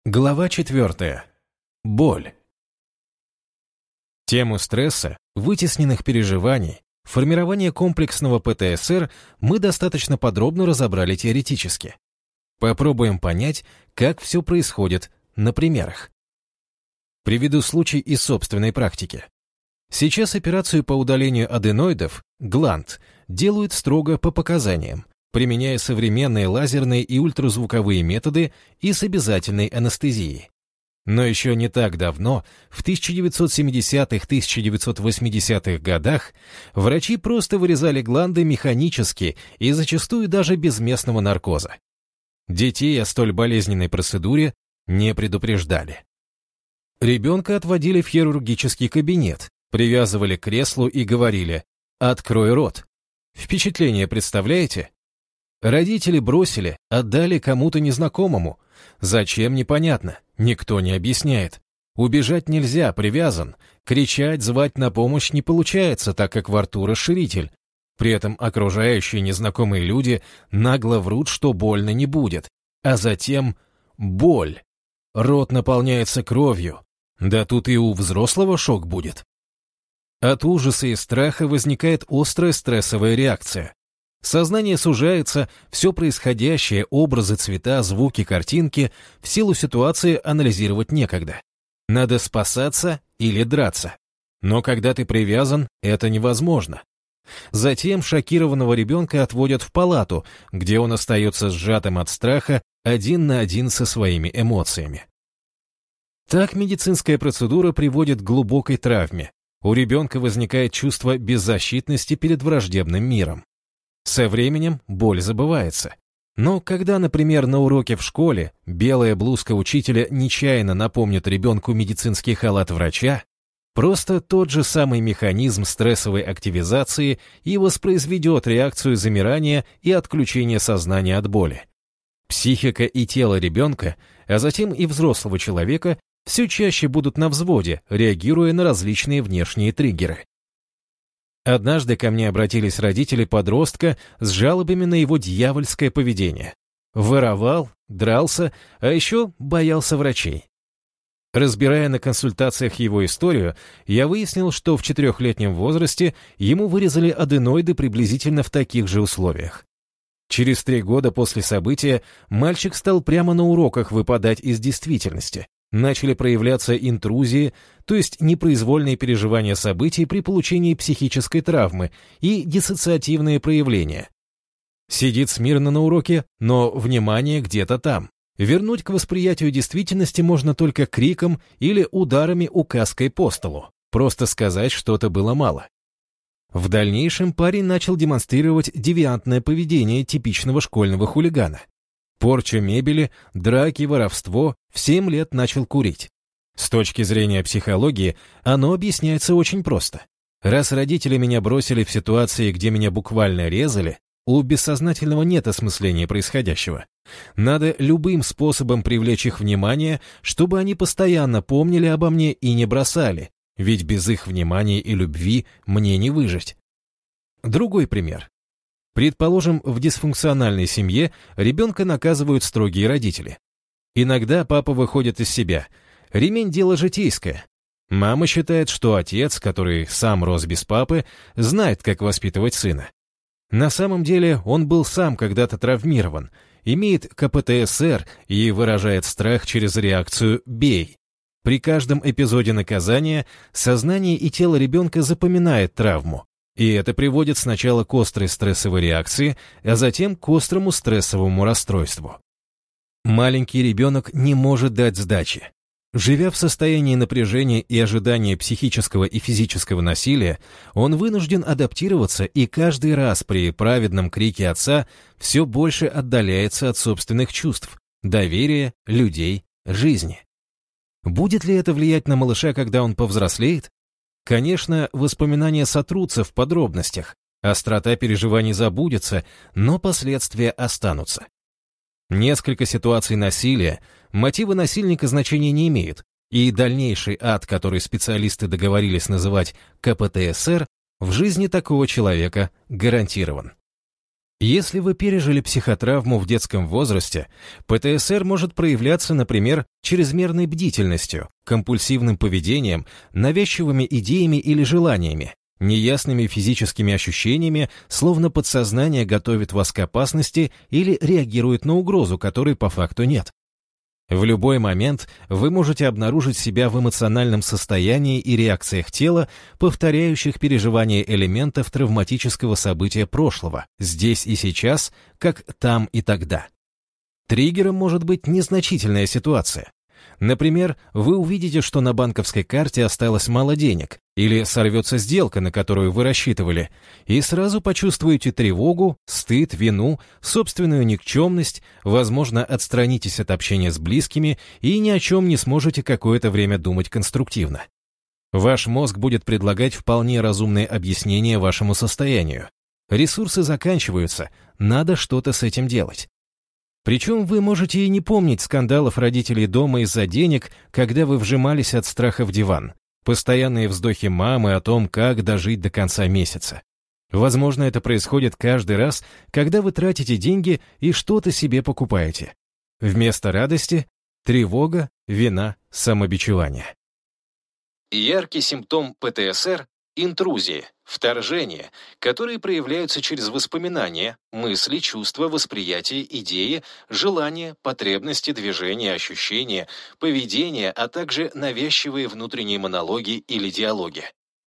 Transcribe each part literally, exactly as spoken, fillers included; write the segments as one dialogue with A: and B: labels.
A: Глава четвертая. Боль. Тему стресса, вытесненных переживаний, формирования комплексного пэ тэ эс эр мы достаточно подробно разобрали теоретически. Попробуем понять, как все происходит на примерах. Приведу случай из собственной практики. Сейчас операцию по удалению аденоидов, гланд, делают строго по показаниям, применяя современные лазерные и ультразвуковые методы и с обязательной анестезией. Но еще не так давно, в тысяча девятьсот семидесятых — тысяча девятьсот восьмидесятых годах, врачи просто вырезали гланды механически и зачастую даже без местного наркоза. Детей о столь болезненной процедуре не предупреждали. Ребенка отводили в хирургический кабинет, привязывали к креслу и говорили «открой рот». Впечатление представляете? Родители бросили, отдали кому-то незнакомому. Зачем, непонятно, никто не объясняет. Убежать нельзя, привязан. Кричать, звать на помощь не получается, так как во рту расширитель. При этом окружающие незнакомые люди нагло врут, что больно не будет. А затем боль. Рот наполняется кровью. Да тут и у взрослого шок будет. От ужаса и страха возникает острая стрессовая реакция. Сознание сужается, все происходящее, образы, цвета, звуки, картинки, в силу ситуации анализировать некогда. Надо спасаться или драться. Но когда ты привязан, это невозможно. Затем шокированного ребенка отводят в палату, где он остается сжатым от страха, один на один со своими эмоциями. Так медицинская процедура приводит к глубокой травме. У ребенка возникает чувство беззащитности перед враждебным миром. Со временем боль забывается. Но когда, например, на уроке в школе белая блузка учителя нечаянно напомнит ребенку медицинский халат врача, просто тот же самый механизм стрессовой активизации и воспроизведет реакцию замирания и отключения сознания от боли. Психика и тело ребенка, а затем и взрослого человека все чаще будут на взводе, реагируя на различные внешние триггеры. Однажды ко мне обратились родители подростка с жалобами на его дьявольское поведение. Воровал, дрался, а еще боялся врачей. Разбирая на консультациях его историю, я выяснил, что в четырехлетнем возрасте ему вырезали аденоиды приблизительно в таких же условиях. Через три года после события мальчик стал прямо на уроках выпадать из действительности. Начали проявляться интрузии, то есть непроизвольные переживания событий при получении психической травмы и диссоциативные проявления. Сидит смирно на уроке, но внимание где-то там. Вернуть к восприятию действительности можно только криком или ударами указкой по столу. Просто сказать что-то было мало. В дальнейшем парень начал демонстрировать девиантное поведение типичного школьного хулигана. Порча мебели, драки, воровство, в семь лет начал курить. С точки зрения психологии оно объясняется очень просто. Раз родители меня бросили в ситуации, где меня буквально резали, у бессознательного нет осмысления происходящего. Надо любым способом привлечь их внимание, чтобы они постоянно помнили обо мне и не бросали, ведь без их внимания и любви мне не выжить. Другой пример. Предположим, в дисфункциональной семье ребенка наказывают строгие родители. Иногда папа выходит из себя. Ремень – дело житейское. Мама считает, что отец, который сам рос без папы, знает, как воспитывать сына. На самом деле он был сам когда-то травмирован, имеет ка пэ тэ эс эр и выражает страх через реакцию «бей». При каждом эпизоде наказания сознание и тело ребенка запоминает травму. И это приводит сначала к острой стрессовой реакции, а затем к острому стрессовому расстройству. Маленький ребенок не может дать сдачи. Живя в состоянии напряжения и ожидания психического и физического насилия, он вынужден адаптироваться и каждый раз при праведном крике отца все больше отдаляется от собственных чувств, доверия, людей, жизни. Будет ли это влиять на малыша, когда он повзрослеет? Конечно, воспоминания сотрутся в подробностях, острота переживаний забудется, но последствия останутся. Несколько ситуаций насилия, мотивы насильника значения не имеют, и дальнейший ад, который специалисты договорились называть ка пэ тэ эс эр, в жизни такого человека гарантирован. Если вы пережили психотравму в детском возрасте, ПТСР может проявляться, например, чрезмерной бдительностью, компульсивным поведением, навязчивыми идеями или желаниями, неясными физическими ощущениями, словно подсознание готовит вас к опасности или реагирует на угрозу, которой по факту нет. В любой момент вы можете обнаружить себя в эмоциональном состоянии и реакциях тела, повторяющих переживания элементов травматического события прошлого, здесь и сейчас, как там и тогда. Триггером может быть незначительная ситуация. Например, вы увидите, что на банковской карте осталось мало денег, или сорвется сделка, на которую вы рассчитывали, и сразу почувствуете тревогу, стыд, вину, собственную никчемность, возможно, отстранитесь от общения с близкими и ни о чем не сможете какое-то время думать конструктивно. Ваш мозг будет предлагать вполне разумные объяснения вашему состоянию. Ресурсы заканчиваются, надо что-то с этим делать. Причем вы можете и не помнить скандалов родителей дома из-за денег, когда вы вжимались от страха в диван. Постоянные вздохи мамы о том, как дожить до конца месяца. Возможно, это происходит каждый раз, когда вы тратите деньги и что-то себе покупаете. Вместо радости – тревога, вина, самобичевание. Яркий симптом ПТСР – интрузии, вторжения, которые проявляются через воспоминания, мысли, чувства, восприятие, идеи, желания, потребности, движения, ощущения, поведение, а также навязчивые внутренние монологи или диалоги.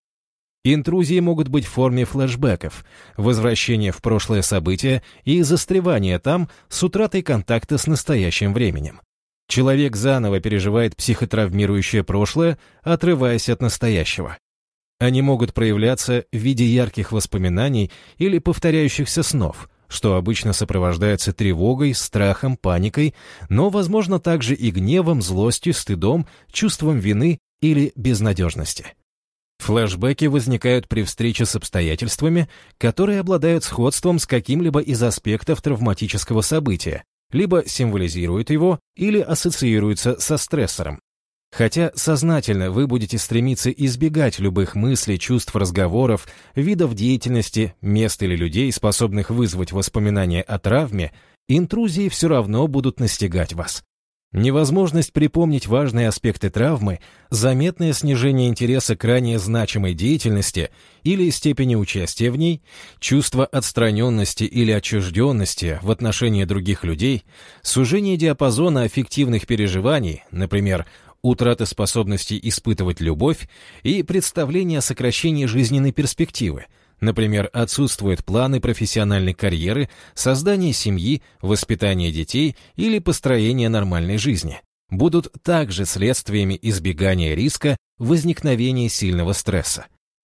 A: Интрузии могут быть в форме флешбеков, возвращения в прошлое событие и застревания там с утратой контакта с настоящим временем. Человек заново переживает психотравмирующее прошлое, отрываясь от настоящего. Они могут проявляться в виде ярких воспоминаний или повторяющихся снов, что обычно сопровождается тревогой, страхом, паникой, но, возможно, также и гневом, злостью, стыдом, чувством вины или безнадежности. Флэшбэки возникают при встрече с обстоятельствами, которые обладают сходством с каким-либо из аспектов травматического события, либо символизируют его или ассоциируются со стрессором. Хотя сознательно вы будете стремиться избегать любых мыслей, чувств, разговоров, видов деятельности, мест или людей, способных вызвать воспоминания о травме, интрузии все равно будут настигать вас. Невозможность припомнить важные аспекты травмы, заметное снижение интереса к ранее значимой деятельности или степени участия в ней, чувство отстраненности или отчужденности в отношении других людей, сужение диапазона аффективных переживаний, например, утрата способности испытывать любовь и представление о сокращении жизненной перспективы, например, отсутствуют планы профессиональной карьеры, создание семьи, воспитание детей или построение нормальной жизни, будут также следствиями избегания риска возникновения сильного стресса.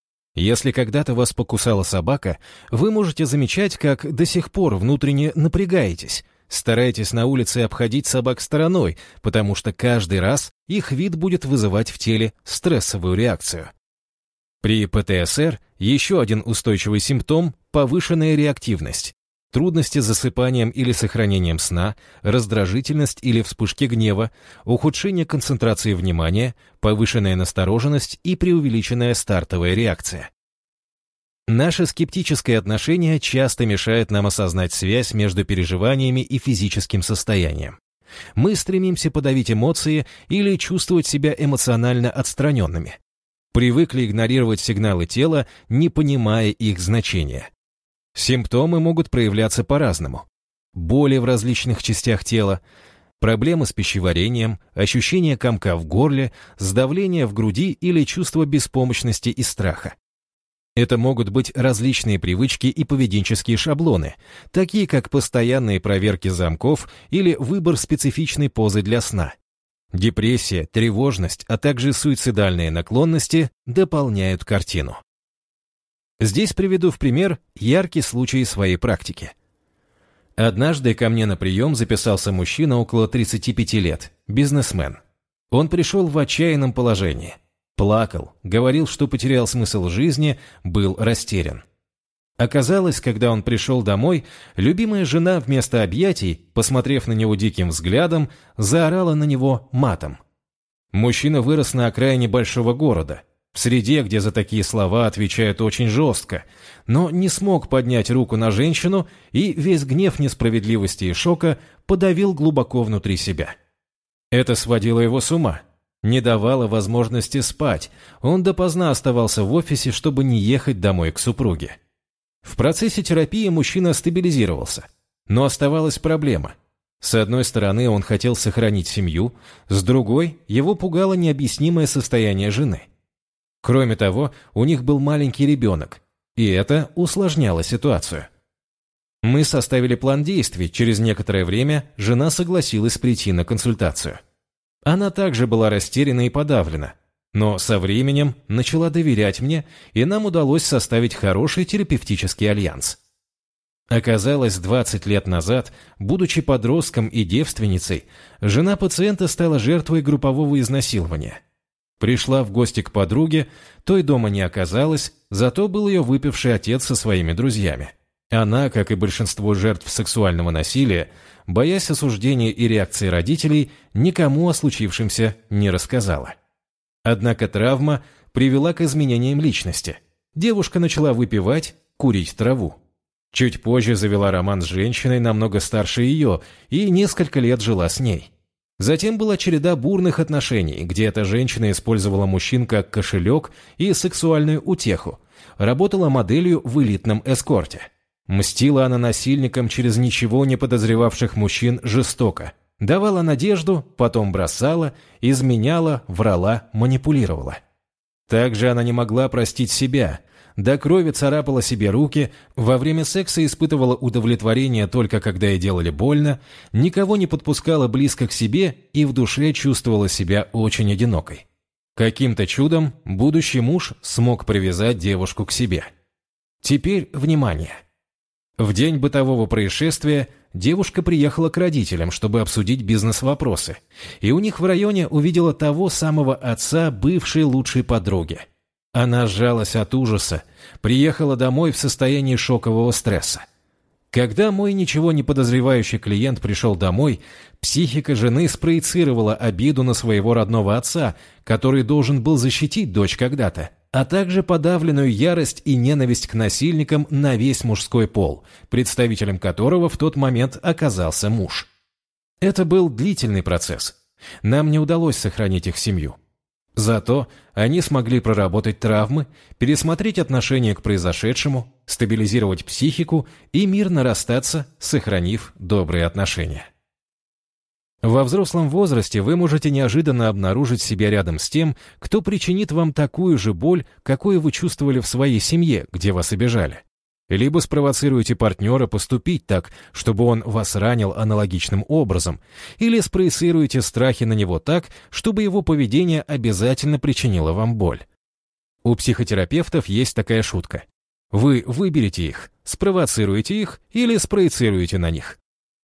A: Если когда-то вас покусала собака, вы можете замечать, как до сих пор внутренне напрягаетесь. Старайтесь на улице обходить собак стороной, потому что каждый раз их вид будет вызывать в теле стрессовую реакцию. При ПТСР еще один устойчивый симптом – повышенная реактивность. Трудности с засыпанием или сохранением сна, раздражительность или вспышки гнева, ухудшение концентрации внимания, повышенная настороженность и преувеличенная стартовая реакция. Наше скептическое отношение часто мешает нам осознать связь между переживаниями и физическим состоянием. Мы стремимся подавить эмоции или чувствовать себя эмоционально отстраненными. Привыкли игнорировать сигналы тела, не понимая их значения. Симптомы могут проявляться по-разному. Боли в различных частях тела, проблемы с пищеварением, ощущение комка в горле, сдавление в груди или чувство беспомощности и страха. Это могут быть различные привычки и поведенческие шаблоны, такие как постоянные проверки замков или выбор специфичной позы для сна. Депрессия, тревожность, а также суицидальные наклонности дополняют картину. Здесь приведу в пример яркий случай своей практики. Однажды ко мне на прием записался мужчина около тридцати пяти лет, бизнесмен. Он пришел в отчаянном положении. Плакал, говорил, что потерял смысл жизни, был растерян. Оказалось, когда он пришел домой, любимая жена вместо объятий, посмотрев на него диким взглядом, заорала на него матом. Мужчина вырос на окраине большого города. В среде, где за такие слова отвечают очень жестко, но не смог поднять руку на женщину и весь гнев несправедливости и шока подавил глубоко внутри себя. Это сводило его с ума, не давало возможности спать, он допоздна оставался в офисе, чтобы не ехать домой к супруге. В процессе терапии мужчина стабилизировался, но оставалась проблема. С одной стороны, он хотел сохранить семью, с другой, его пугало необъяснимое состояние жены. Кроме того, у них был маленький ребенок, и это усложняло ситуацию. Мы составили план действий, через некоторое время жена согласилась прийти на консультацию. Она также была растеряна и подавлена, но со временем начала доверять мне, и нам удалось составить хороший терапевтический альянс. Оказалось, двадцать лет назад, будучи подростком и девственницей, жена пациента стала жертвой группового изнасилования. Пришла в гости к подруге, той дома не оказалось, зато был ее выпивший отец со своими друзьями. Она, как и большинство жертв сексуального насилия, боясь осуждения и реакции родителей, никому о случившемся не рассказала. Однако травма привела к изменениям личности. Девушка начала выпивать, курить траву. Чуть позже завела роман с женщиной намного старше ее и несколько лет жила с ней. Затем была череда бурных отношений, где эта женщина использовала мужчин как кошелек и сексуальную утеху, работала моделью в элитном эскорте. Мстила она насильникам через ничего не подозревавших мужчин жестоко. Давала надежду, потом бросала, изменяла, врала, манипулировала. Также она не могла простить себя. До крови царапала себе руки, во время секса испытывала удовлетворение только когда ей делали больно, никого не подпускала близко к себе и в душе чувствовала себя очень одинокой. Каким-то чудом будущий муж смог привязать девушку к себе. Теперь внимание! В день бытового происшествия девушка приехала к родителям, чтобы обсудить бизнес-вопросы, и у них в районе увидела того самого отца бывшей лучшей подруги. Она сжалась от ужаса, приехала домой в состоянии шокового стресса. Когда мой ничего не подозревающий клиент пришел домой, психика жены спроецировала обиду на своего родного отца, который должен был защитить дочь когда-то, а также подавленную ярость и ненависть к насильникам на весь мужской пол, представителем которого в тот момент оказался муж. Это был длительный процесс. Нам не удалось сохранить их семью. Зато они смогли проработать травмы, пересмотреть отношение к произошедшему, стабилизировать психику и мирно расстаться, сохранив добрые отношения. Во взрослом возрасте вы можете неожиданно обнаружить себя рядом с тем, кто причинит вам такую же боль, какую вы чувствовали в своей семье, где вас обижали. Либо спровоцируете партнера поступить так, чтобы он вас ранил аналогичным образом, или спроецируете страхи на него так, чтобы его поведение обязательно причинило вам боль. У психотерапевтов есть такая шутка. Вы выберете их, спровоцируете их или спроецируете на них.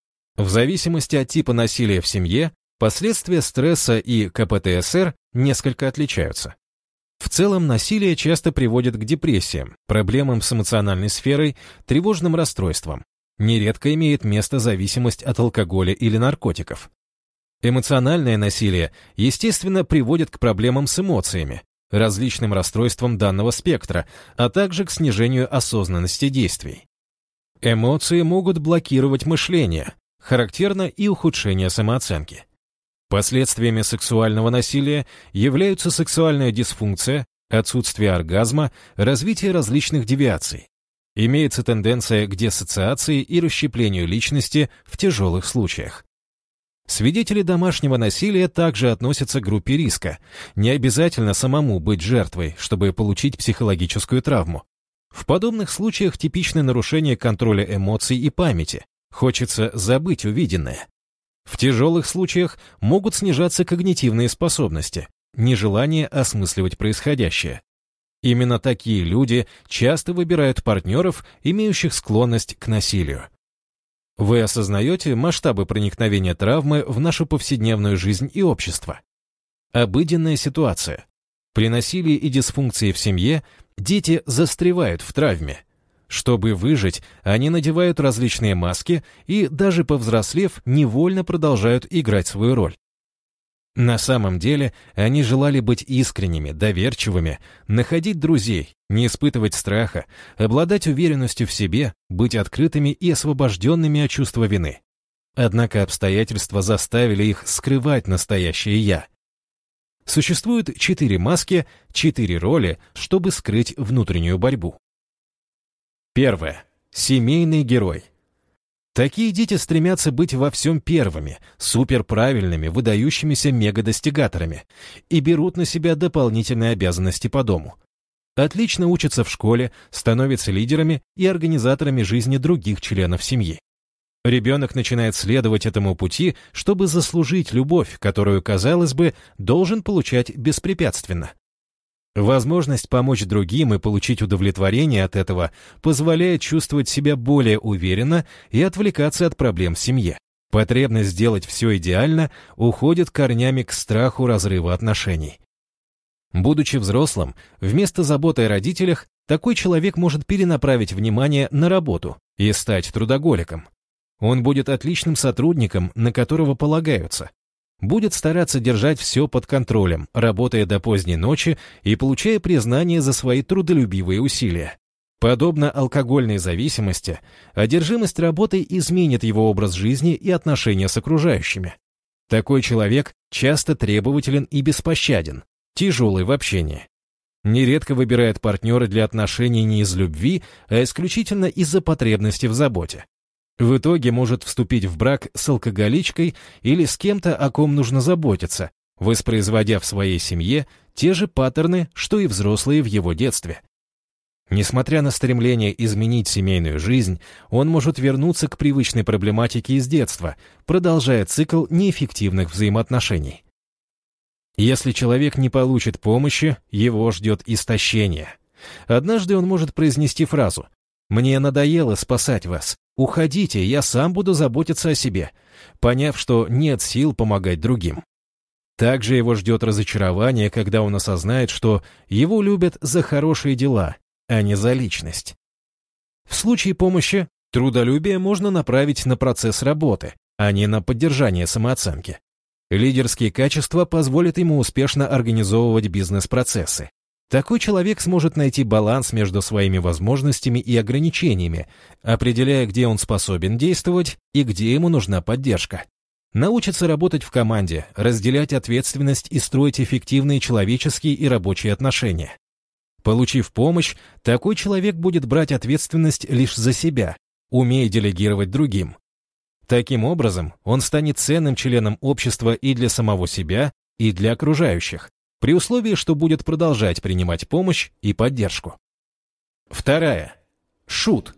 A: В зависимости от типа насилия в семье, последствия стресса и ка пэ тэ эс эр несколько отличаются. В целом, насилие часто приводит к депрессиям, проблемам с эмоциональной сферой, тревожным расстройствам. Нередко имеет место зависимость от алкоголя или наркотиков. Эмоциональное насилие, естественно, приводит к проблемам с эмоциями, различным расстройствам данного спектра, а также к снижению осознанности действий. Эмоции могут блокировать мышление, характерно и ухудшение самооценки. Последствиями сексуального насилия являются сексуальная дисфункция, отсутствие оргазма, развитие различных девиаций. Имеется тенденция к диссоциации и расщеплению личности в тяжелых случаях. Свидетели домашнего насилия также относятся к группе риска. Не обязательно самому быть жертвой, чтобы получить психологическую травму. В подобных случаях типичны нарушения контроля эмоций и памяти. Хочется забыть увиденное. В тяжелых случаях могут снижаться когнитивные способности, нежелание осмысливать происходящее. Именно такие люди часто выбирают партнеров, имеющих склонность к насилию. Вы осознаете масштабы проникновения травмы в нашу повседневную жизнь и общество? Обыденная ситуация. При насилии и дисфункции в семье дети застревают в травме. Чтобы выжить, они надевают различные маски и, даже повзрослев, невольно продолжают играть свою роль. На самом деле они желали быть искренними, доверчивыми, находить друзей, не испытывать страха, обладать уверенностью в себе, быть открытыми и освобожденными от чувства вины. Однако обстоятельства заставили их скрывать настоящее «я». Существует четыре маски, четыре роли, чтобы скрыть внутреннюю борьбу. Первое. Семейный герой. Такие дети стремятся быть во всем первыми, суперправильными, выдающимися мегадостигаторами и берут на себя дополнительные обязанности по дому. Отлично учатся в школе, становятся лидерами и организаторами жизни других членов семьи. Ребенок начинает следовать этому пути, чтобы заслужить любовь, которую, казалось бы, должен получать беспрепятственно. Возможность помочь другим и получить удовлетворение от этого позволяет чувствовать себя более уверенно и отвлекаться от проблем в семье. Потребность сделать все идеально уходит корнями к страху разрыва отношений. Будучи взрослым, вместо заботы о родителях, такой человек может перенаправить внимание на работу и стать трудоголиком. Он будет отличным сотрудником, на которого полагаются. Будет стараться держать все под контролем, работая до поздней ночи и получая признание за свои трудолюбивые усилия. Подобно алкогольной зависимости, одержимость работой изменит его образ жизни и отношения с окружающими. Такой человек часто требователен и беспощаден, тяжелый в общении. Нередко выбирает партнера для отношений не из любви, а исключительно из-за потребности в заботе. В итоге может вступить в брак с алкоголичкой или с кем-то, о ком нужно заботиться, воспроизводя в своей семье те же паттерны, что и взрослые в его детстве. Несмотря на стремление изменить семейную жизнь, он может вернуться к привычной проблематике из детства, продолжая цикл неэффективных взаимоотношений. Если человек не получит помощи, его ждет истощение. Однажды он может произнести фразу «Мне надоело спасать вас. Уходите, я сам буду заботиться о себе», поняв, что нет сил помогать другим. Также его ждет разочарование, когда он осознает, что его любят за хорошие дела, а не за личность. В случае помощи трудолюбие можно направить на процесс работы, а не на поддержание самооценки. Лидерские качества позволят ему успешно организовывать бизнес-процессы. Такой человек сможет найти баланс между своими возможностями и ограничениями, определяя, где он способен действовать и где ему нужна поддержка. Научится работать в команде, разделять ответственность и строить эффективные человеческие и рабочие отношения. Получив помощь, такой человек будет брать ответственность лишь за себя, умея делегировать другим. Таким образом, он станет ценным членом общества и для самого себя, и для окружающих, при условии, что будет продолжать принимать помощь и поддержку. Вторая. Шут.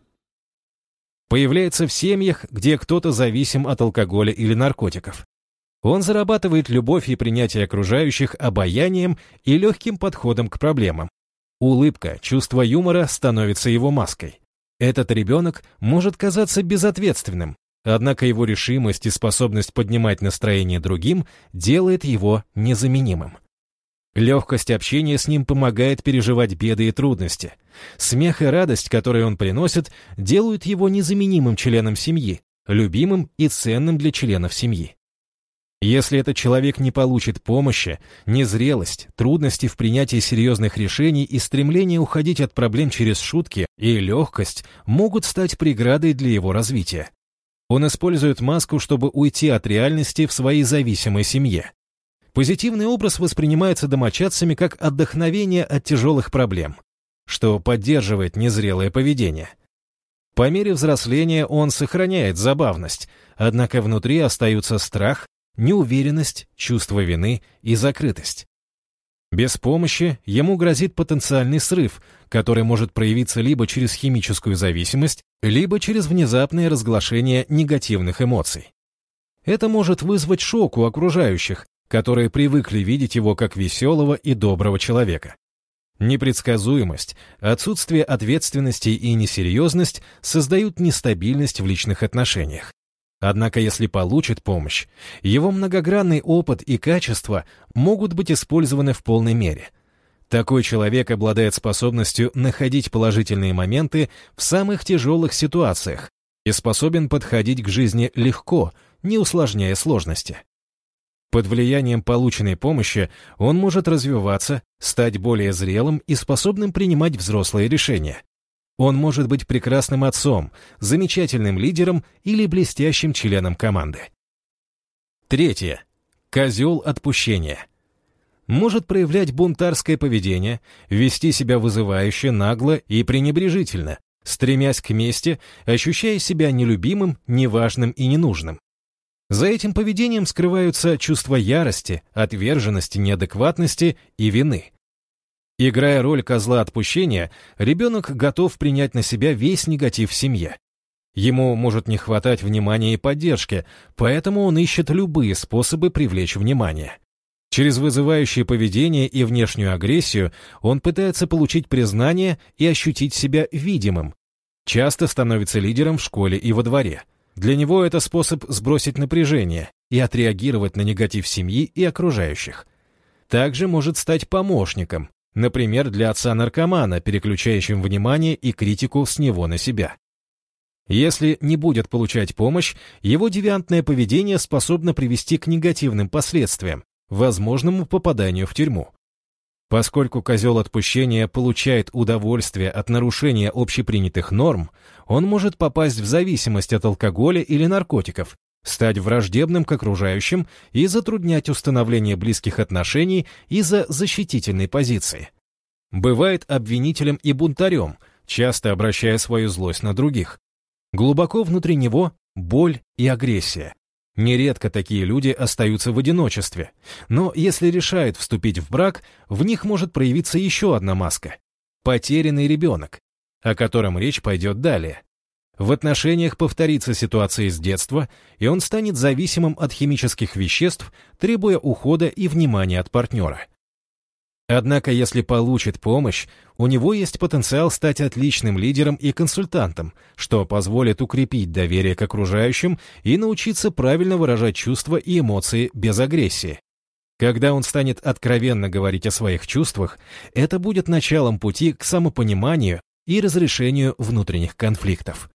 A: Появляется в семьях, где кто-то зависим от алкоголя или наркотиков. Он зарабатывает любовь и принятие окружающих обаянием и легким подходом к проблемам. Улыбка, чувство юмора становится его маской. Этот ребенок может казаться безответственным, однако его решимость и способность поднимать настроение другим делает его незаменимым. Легкость общения с ним помогает переживать беды и трудности. Смех и радость, которые он приносит, делают его незаменимым членом семьи, любимым и ценным для членов семьи. Если этот человек не получит помощи, незрелость, трудности в принятии серьезных решений и стремление уходить от проблем через шутки и легкость могут стать преградой для его развития. Он использует маску, чтобы уйти от реальности в своей зависимой семье. Позитивный образ воспринимается домочадцами как отдохновение от тяжелых проблем, что поддерживает незрелое поведение. По мере взросления он сохраняет забавность, однако внутри остаются страх, неуверенность, чувство вины и закрытость. Без помощи ему грозит потенциальный срыв, который может проявиться либо через химическую зависимость, либо через внезапное разглашение негативных эмоций. Это может вызвать шок у окружающих, которые привыкли видеть его как веселого и доброго человека. Непредсказуемость, отсутствие ответственности и несерьезность создают нестабильность в личных отношениях. Однако, если получит помощь, его многогранный опыт и качества могут быть использованы в полной мере. Такой человек обладает способностью находить положительные моменты в самых тяжелых ситуациях и способен подходить к жизни легко, не усложняя сложности. Под влиянием полученной помощи он может развиваться, стать более зрелым и способным принимать взрослые решения. Он может быть прекрасным отцом, замечательным лидером или блестящим членом команды. Третье. Козел отпущения. Может проявлять бунтарское поведение, вести себя вызывающе, нагло и пренебрежительно, стремясь к мести, ощущая себя нелюбимым, неважным и ненужным. За этим поведением скрываются чувства ярости, отверженности, неадекватности и вины. Играя роль козла отпущения, ребенок готов принять на себя весь негатив в семье. Ему может не хватать внимания и поддержки, поэтому он ищет любые способы привлечь внимание. Через вызывающее поведение и внешнюю агрессию он пытается получить признание и ощутить себя видимым. Часто становится лидером в школе и во дворе. Для него это способ сбросить напряжение и отреагировать на негатив семьи и окружающих. Также может стать помощником, например, для отца-наркомана, переключающим внимание и критику с него на себя. Если не будет получать помощь, его девиантное поведение способно привести к негативным последствиям, возможному попаданию в тюрьму. Поскольку козел отпущения получает удовольствие от нарушения общепринятых норм, он может попасть в зависимость от алкоголя или наркотиков, стать враждебным к окружающим и затруднять установление близких отношений из-за защитительной позиции. Бывает обвинителем и бунтарем, часто обращая свою злость на других. Глубоко внутри него боль и агрессия. Нередко такие люди остаются в одиночестве, но если решают вступить в брак, в них может проявиться еще одна маска – потерянный ребенок, о котором речь пойдет далее. В отношениях повторится ситуация из детства, и он станет зависимым от химических веществ, требуя ухода и внимания от партнера. Однако, если получит помощь, у него есть потенциал стать отличным лидером и консультантом, что позволит укрепить доверие к окружающим и научиться правильно выражать чувства и эмоции без агрессии. Когда он станет откровенно говорить о своих чувствах, это будет началом пути к самопониманию и разрешению внутренних конфликтов.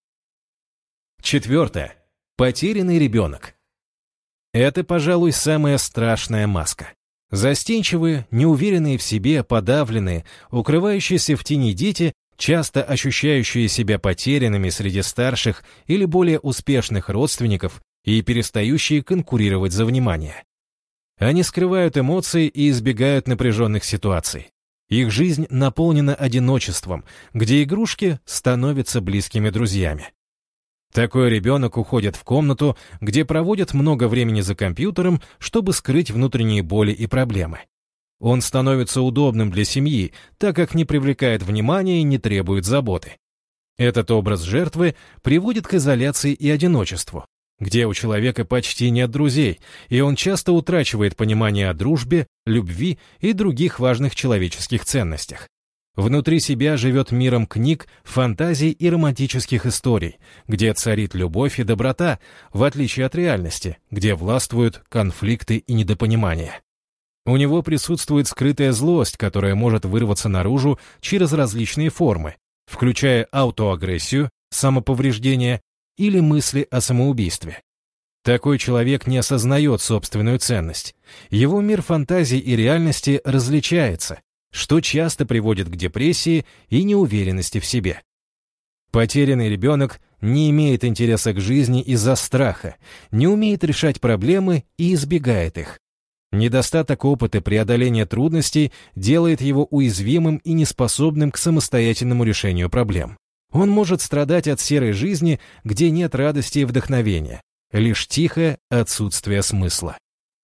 A: Четвертое. Потерянный ребенок. Это, пожалуй, самая страшная маска. Застенчивые, неуверенные в себе, подавленные, укрывающиеся в тени дети, часто ощущающие себя потерянными среди старших или более успешных родственников и перестающие конкурировать за внимание. Они скрывают эмоции и избегают напряженных ситуаций. Их жизнь наполнена одиночеством, где игрушки становятся близкими друзьями. Такой ребенок уходит в комнату, где проводит много времени за компьютером, чтобы скрыть внутренние боли и проблемы. Он становится удобным для семьи, так как не привлекает внимания и не требует заботы. Этот образ жертвы приводит к изоляции и одиночеству, где у человека почти нет друзей, и он часто утрачивает понимание о дружбе, любви и других важных человеческих ценностях. Внутри себя живет миром книг, фантазий и романтических историй, где царит любовь и доброта, в отличие от реальности, где властвуют конфликты и недопонимания. У него присутствует скрытая злость, которая может вырваться наружу через различные формы, включая аутоагрессию, самоповреждение или мысли о самоубийстве. Такой человек не осознает собственную ценность. Его мир фантазий и реальности различается, что часто приводит к депрессии и неуверенности в себе. Потерянный ребенок не имеет интереса к жизни из-за страха, не умеет решать проблемы и избегает их. Недостаток опыта преодоления трудностей делает его уязвимым и неспособным к самостоятельному решению проблем. Он может страдать от серой жизни, где нет радости и вдохновения, лишь тихое отсутствие смысла.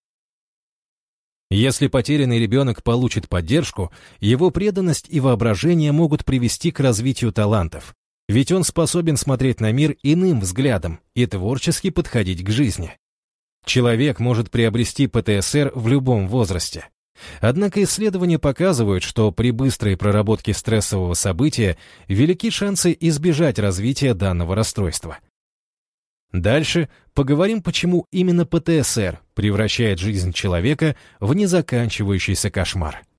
A: Если потерянный ребенок получит поддержку, его преданность и воображение могут привести к развитию талантов, ведь он способен смотреть на мир иным взглядом и творчески подходить к жизни. Человек может приобрести пэ тэ эс эр в любом возрасте. Однако исследования показывают, что при быстрой проработке стрессового события велики шансы избежать развития данного расстройства. Дальше поговорим, почему именно пэ тэ эс эр превращает жизнь человека в незаканчивающийся кошмар.